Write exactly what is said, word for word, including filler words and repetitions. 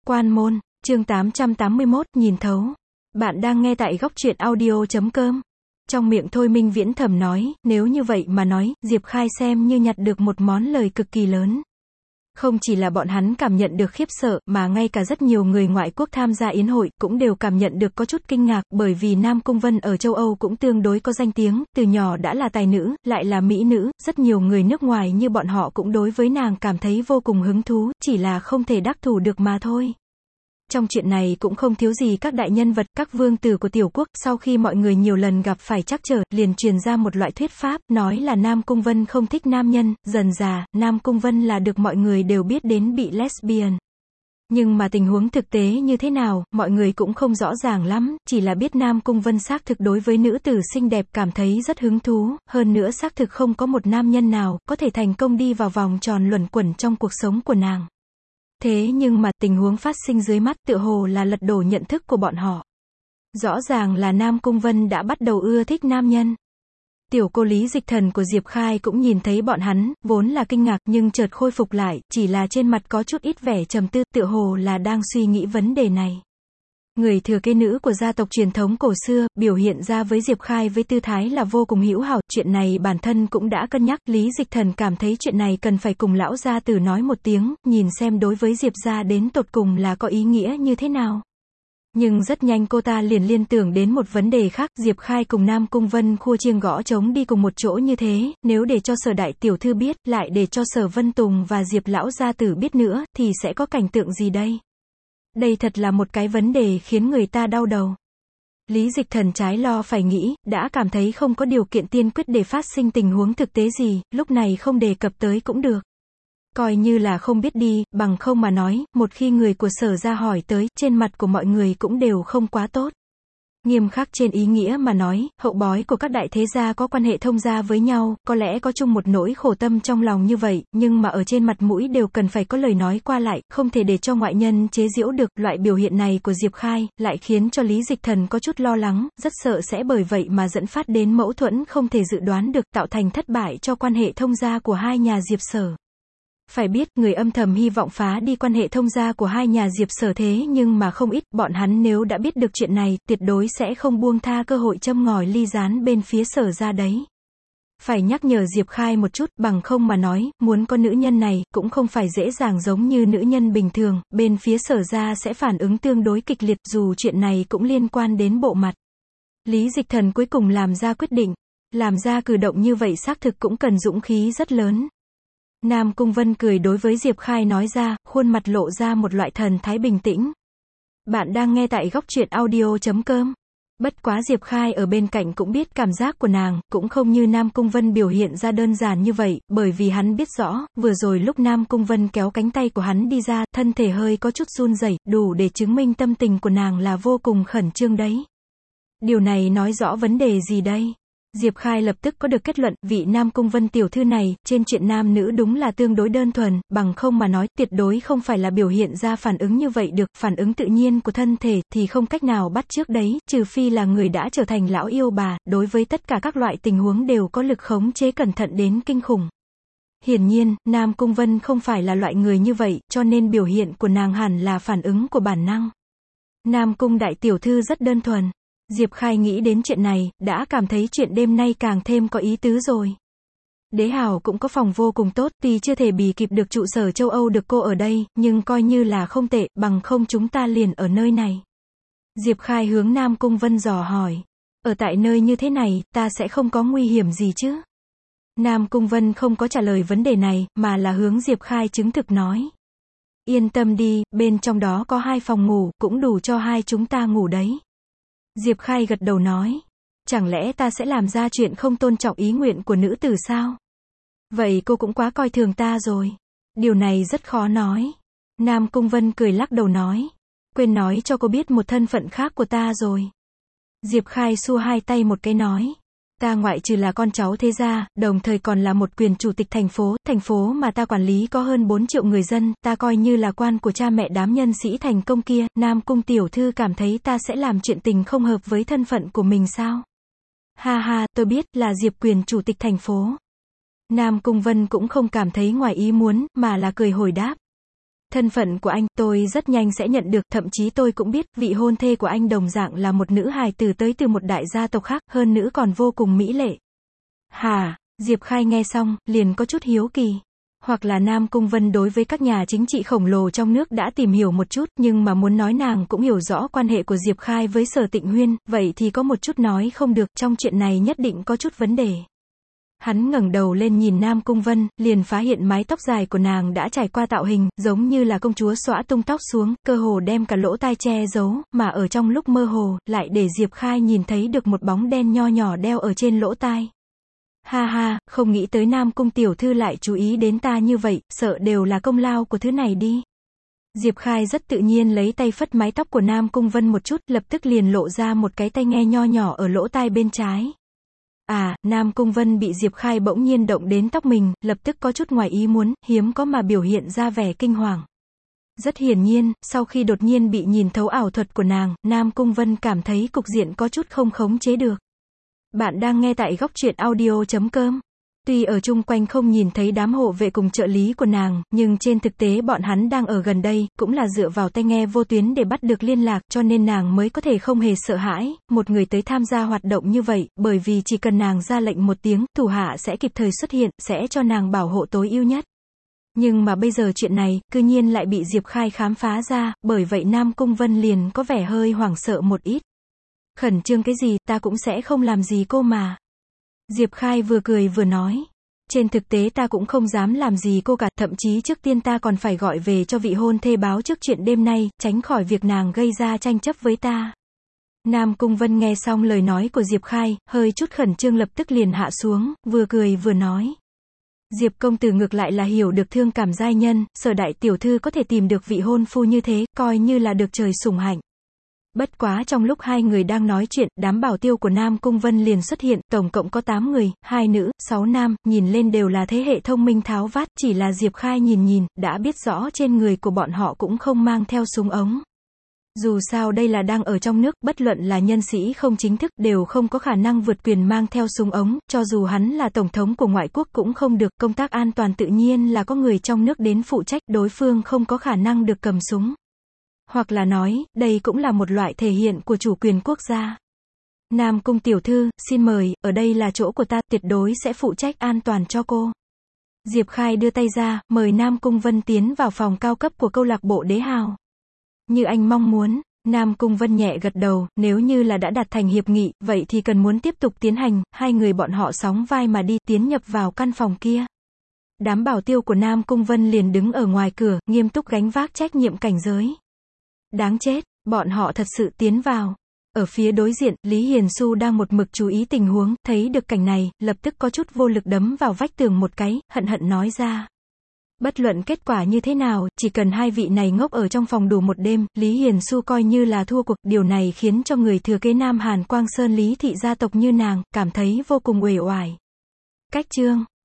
Quan môn, chương tám trăm tám mươi mốt, nhìn thấu. Bạn đang nghe tại góc truyện audio chấm com. Trong miệng Thôi Minh Viễn thầm nói, nếu như vậy mà nói, Diệp Khai xem như nhặt được một món lời cực kỳ lớn. Không chỉ là bọn hắn cảm nhận được khiếp sợ, mà ngay cả rất nhiều người ngoại quốc tham gia yến hội, cũng đều cảm nhận được có chút kinh ngạc, bởi vì Nam Cung Vân ở châu Âu cũng tương đối có danh tiếng, từ nhỏ đã là tài nữ, lại là mỹ nữ, rất nhiều người nước ngoài như bọn họ cũng đối với nàng cảm thấy vô cùng hứng thú, chỉ là không thể đắc thủ được mà thôi. Trong chuyện này cũng không thiếu gì các đại nhân vật, các vương tử của tiểu quốc, sau khi mọi người nhiều lần gặp phải trắc trở, liền truyền ra một loại thuyết pháp, nói là Nam Cung Vân không thích nam nhân, dần dà, Nam Cung Vân là được mọi người đều biết đến bị lesbian. Nhưng mà tình huống thực tế như thế nào, mọi người cũng không rõ ràng lắm, chỉ là biết Nam Cung Vân xác thực đối với nữ tử xinh đẹp cảm thấy rất hứng thú, hơn nữa xác thực không có một nam nhân nào, có thể thành công đi vào vòng tròn luẩn quẩn trong cuộc sống của nàng. Thế nhưng mà, tình huống phát sinh dưới mắt tựa hồ là lật đổ nhận thức của bọn họ. Rõ ràng là Nam Cung Vân đã bắt đầu ưa thích nam nhân. Tiểu cô Lý Dịch Thần của Diệp Khai cũng nhìn thấy bọn hắn, vốn là kinh ngạc nhưng chợt khôi phục lại, chỉ là trên mặt có chút ít vẻ trầm tư, tựa hồ là đang suy nghĩ vấn đề này. Người thừa kế nữ của gia tộc truyền thống cổ xưa, biểu hiện ra với Diệp Khai với tư thái là vô cùng hữu hảo, chuyện này bản thân cũng đã cân nhắc, Lý Dịch Thần cảm thấy chuyện này cần phải cùng lão gia tử nói một tiếng, nhìn xem đối với Diệp gia đến tột cùng là có ý nghĩa như thế nào. Nhưng rất nhanh cô ta liền liên tưởng đến một vấn đề khác, Diệp Khai cùng Nam Cung Vân khua chiêng gõ trống đi cùng một chỗ như thế, nếu để cho Sở đại tiểu thư biết, lại để cho Sở Vân Tùng và Diệp lão gia tử biết nữa, thì sẽ có cảnh tượng gì đây? Đây thật là một cái vấn đề khiến người ta đau đầu. Lý Dịch Thần trái lo phải nghĩ, đã cảm thấy không có điều kiện tiên quyết để phát sinh tình huống thực tế gì, lúc này không đề cập tới cũng được. Coi như là không biết đi, bằng không mà nói, một khi người của Sở ra hỏi tới, trên mặt của mọi người cũng đều không quá tốt. Nghiêm khắc trên ý nghĩa mà nói, hậu bối của các đại thế gia có quan hệ thông gia với nhau, có lẽ có chung một nỗi khổ tâm trong lòng như vậy, nhưng mà ở trên mặt mũi đều cần phải có lời nói qua lại, không thể để cho ngoại nhân chế giễu được. Loại biểu hiện này của Diệp Khai, lại khiến cho Lý Dịch Thần có chút lo lắng, rất sợ sẽ bởi vậy mà dẫn phát đến mâu thuẫn không thể dự đoán được, tạo thành thất bại cho quan hệ thông gia của hai nhà Diệp Sở. Phải biết, người âm thầm hy vọng phá đi quan hệ thông gia của hai nhà Diệp Sở thế nhưng mà không ít, bọn hắn nếu đã biết được chuyện này, tuyệt đối sẽ không buông tha cơ hội châm ngòi ly gián bên phía Sở ra đấy. Phải nhắc nhở Diệp Khai một chút, bằng không mà nói, muốn có nữ nhân này, cũng không phải dễ dàng giống như nữ nhân bình thường, bên phía Sở ra sẽ phản ứng tương đối kịch liệt, dù chuyện này cũng liên quan đến bộ mặt. Lý Dịch Thần cuối cùng làm ra quyết định, làm ra cử động như vậy xác thực cũng cần dũng khí rất lớn. Nam Cung Vân cười đối với Diệp Khai nói ra, khuôn mặt lộ ra một loại thần thái bình tĩnh. Bạn đang nghe tại góc truyện audio chấm com. Bất quá Diệp Khai ở bên cạnh cũng biết cảm giác của nàng, cũng không như Nam Cung Vân biểu hiện ra đơn giản như vậy, bởi vì hắn biết rõ, vừa rồi lúc Nam Cung Vân kéo cánh tay của hắn đi ra, thân thể hơi có chút run rẩy, đủ để chứng minh tâm tình của nàng là vô cùng khẩn trương đấy. Điều này nói rõ vấn đề gì đây? Diệp Khai lập tức có được kết luận, vị Nam Cung Vân tiểu thư này, trên chuyện nam nữ đúng là tương đối đơn thuần, bằng không mà nói, tuyệt đối không phải là biểu hiện ra phản ứng như vậy được, phản ứng tự nhiên của thân thể, thì không cách nào bắt chước đấy, trừ phi là người đã trở thành lão yêu bà, đối với tất cả các loại tình huống đều có lực khống chế cẩn thận đến kinh khủng. Hiển nhiên, Nam Cung Vân không phải là loại người như vậy, cho nên biểu hiện của nàng hẳn là phản ứng của bản năng. Nam Cung đại tiểu thư rất đơn thuần. Diệp Khai nghĩ đến chuyện này, đã cảm thấy chuyện đêm nay càng thêm có ý tứ rồi. Đế Hào cũng có phòng vô cùng tốt, tuy chưa thể bì kịp được trụ sở châu Âu được cô ở đây, nhưng coi như là không tệ, bằng không chúng ta liền ở nơi này. Diệp Khai hướng Nam Cung Vân dò hỏi, ở tại nơi như thế này, ta sẽ không có nguy hiểm gì chứ? Nam Cung Vân không có trả lời vấn đề này, mà là hướng Diệp Khai chứng thực nói. Yên tâm đi, bên trong đó có hai phòng ngủ, cũng đủ cho hai chúng ta ngủ đấy. Diệp Khai gật đầu nói, chẳng lẽ ta sẽ làm ra chuyện không tôn trọng ý nguyện của nữ tử sao? Vậy cô cũng quá coi thường ta rồi. Điều này rất khó nói. Nam Cung Vân cười lắc đầu nói, quên nói cho cô biết một thân phận khác của ta rồi. Diệp Khai xua hai tay một cái nói, ta ngoại trừ là con cháu thế gia, đồng thời còn là một quyền chủ tịch thành phố, thành phố mà ta quản lý có hơn bốn triệu người dân, ta coi như là quan của cha mẹ đám nhân sĩ thành công kia, Nam Cung tiểu thư cảm thấy ta sẽ làm chuyện tình không hợp với thân phận của mình sao? Ha ha, tôi biết, là Diệp quyền chủ tịch thành phố. Nam Cung Vân cũng không cảm thấy ngoài ý muốn, mà là cười hồi đáp. Thân phận của anh, tôi rất nhanh sẽ nhận được, thậm chí tôi cũng biết, vị hôn thê của anh đồng dạng là một nữ hài tử tới từ một đại gia tộc khác, hơn nữa còn vô cùng mỹ lệ. Hả? Diệp Khai nghe xong, liền có chút hiếu kỳ. Hoặc là Nam Cung Vân đối với các nhà chính trị khổng lồ trong nước đã tìm hiểu một chút, nhưng mà muốn nói nàng cũng hiểu rõ quan hệ của Diệp Khai với Sở Tịnh Huyên, vậy thì có một chút nói không được, trong chuyện này nhất định có chút vấn đề. Hắn ngẩng đầu lên nhìn Nam Cung Vân, liền phát hiện mái tóc dài của nàng đã trải qua tạo hình, giống như là công chúa xõa tung tóc xuống, cơ hồ đem cả lỗ tai che giấu, mà ở trong lúc mơ hồ, lại để Diệp Khai nhìn thấy được một bóng đen nho nhỏ đeo ở trên lỗ tai. Ha ha, không nghĩ tới Nam Cung tiểu thư lại chú ý đến ta như vậy, sợ đều là công lao của thứ này đi. Diệp Khai rất tự nhiên lấy tay phất mái tóc của Nam Cung Vân một chút, lập tức liền lộ ra một cái tai nghe nho nhỏ ở lỗ tai bên trái. À, Nam Cung Vân bị Diệp Khai bỗng nhiên động đến tóc mình, lập tức có chút ngoài ý muốn, hiếm có mà biểu hiện ra vẻ kinh hoàng. Rất hiển nhiên, sau khi đột nhiên bị nhìn thấu ảo thuật của nàng, Nam Cung Vân cảm thấy cục diện có chút không khống chế được. Bạn đang nghe tại góc truyện audio chấm com. Tuy ở chung quanh không nhìn thấy đám hộ vệ cùng trợ lý của nàng, nhưng trên thực tế bọn hắn đang ở gần đây, cũng là dựa vào tai nghe vô tuyến để bắt được liên lạc, cho nên nàng mới có thể không hề sợ hãi, một người tới tham gia hoạt động như vậy, bởi vì chỉ cần nàng ra lệnh một tiếng, thủ hạ sẽ kịp thời xuất hiện, sẽ cho nàng bảo hộ tối ưu nhất. Nhưng mà bây giờ chuyện này, cư nhiên lại bị Diệp Khai khám phá ra, bởi vậy Nam Cung Vân liền có vẻ hơi hoảng sợ một ít. Khẩn trương cái gì, ta cũng sẽ không làm gì cô mà. Diệp Khai vừa cười vừa nói. Trên thực tế ta cũng không dám làm gì cô cả, thậm chí trước tiên ta còn phải gọi về cho vị hôn thê báo trước chuyện đêm nay, tránh khỏi việc nàng gây ra tranh chấp với ta. Nam Cung Vân nghe xong lời nói của Diệp Khai, hơi chút khẩn trương lập tức liền hạ xuống, vừa cười vừa nói. Diệp công tử ngược lại là hiểu được thương cảm giai nhân, Sở đại tiểu thư có thể tìm được vị hôn phu như thế, coi như là được trời sủng hạnh. Bất quá trong lúc hai người đang nói chuyện, đám bảo tiêu của Nam Cung Vân liền xuất hiện, tổng cộng có tám người, hai nữ, sáu nam, nhìn lên đều là thế hệ thông minh tháo vát, chỉ là Diệp Khai nhìn nhìn, đã biết rõ trên người của bọn họ cũng không mang theo súng ống. Dù sao đây là đang ở trong nước, bất luận là nhân sĩ không chính thức, đều không có khả năng vượt quyền mang theo súng ống, cho dù hắn là tổng thống của ngoại quốc cũng không được, công tác an toàn tự nhiên là có người trong nước đến phụ trách, đối phương không có khả năng được cầm súng. Hoặc là nói, đây cũng là một loại thể hiện của chủ quyền quốc gia. Nam Cung tiểu thư, xin mời, ở đây là chỗ của ta, tuyệt đối sẽ phụ trách an toàn cho cô. Diệp Khai đưa tay ra, mời Nam Cung Vân tiến vào phòng cao cấp của câu lạc bộ Đế Hào. Như anh mong muốn, Nam Cung Vân nhẹ gật đầu, nếu như là đã đạt thành hiệp nghị, vậy thì cần muốn tiếp tục tiến hành, hai người bọn họ sóng vai mà đi, tiến nhập vào căn phòng kia. Đám bảo tiêu của Nam Cung Vân liền đứng ở ngoài cửa, nghiêm túc gánh vác trách nhiệm cảnh giới. Đáng chết, bọn họ thật sự tiến vào. Ở phía đối diện, Lý Hiền Xu đang một mực chú ý tình huống, thấy được cảnh này, lập tức có chút vô lực đấm vào vách tường một cái, hận hận nói ra. Bất luận kết quả như thế nào, chỉ cần hai vị này ngốc ở trong phòng đủ một đêm, Lý Hiền Xu coi như là thua cuộc, điều này khiến cho người thừa kế Nam Hàn Quang Sơn Lý thị gia tộc như nàng, cảm thấy vô cùng uể oải. Cách chương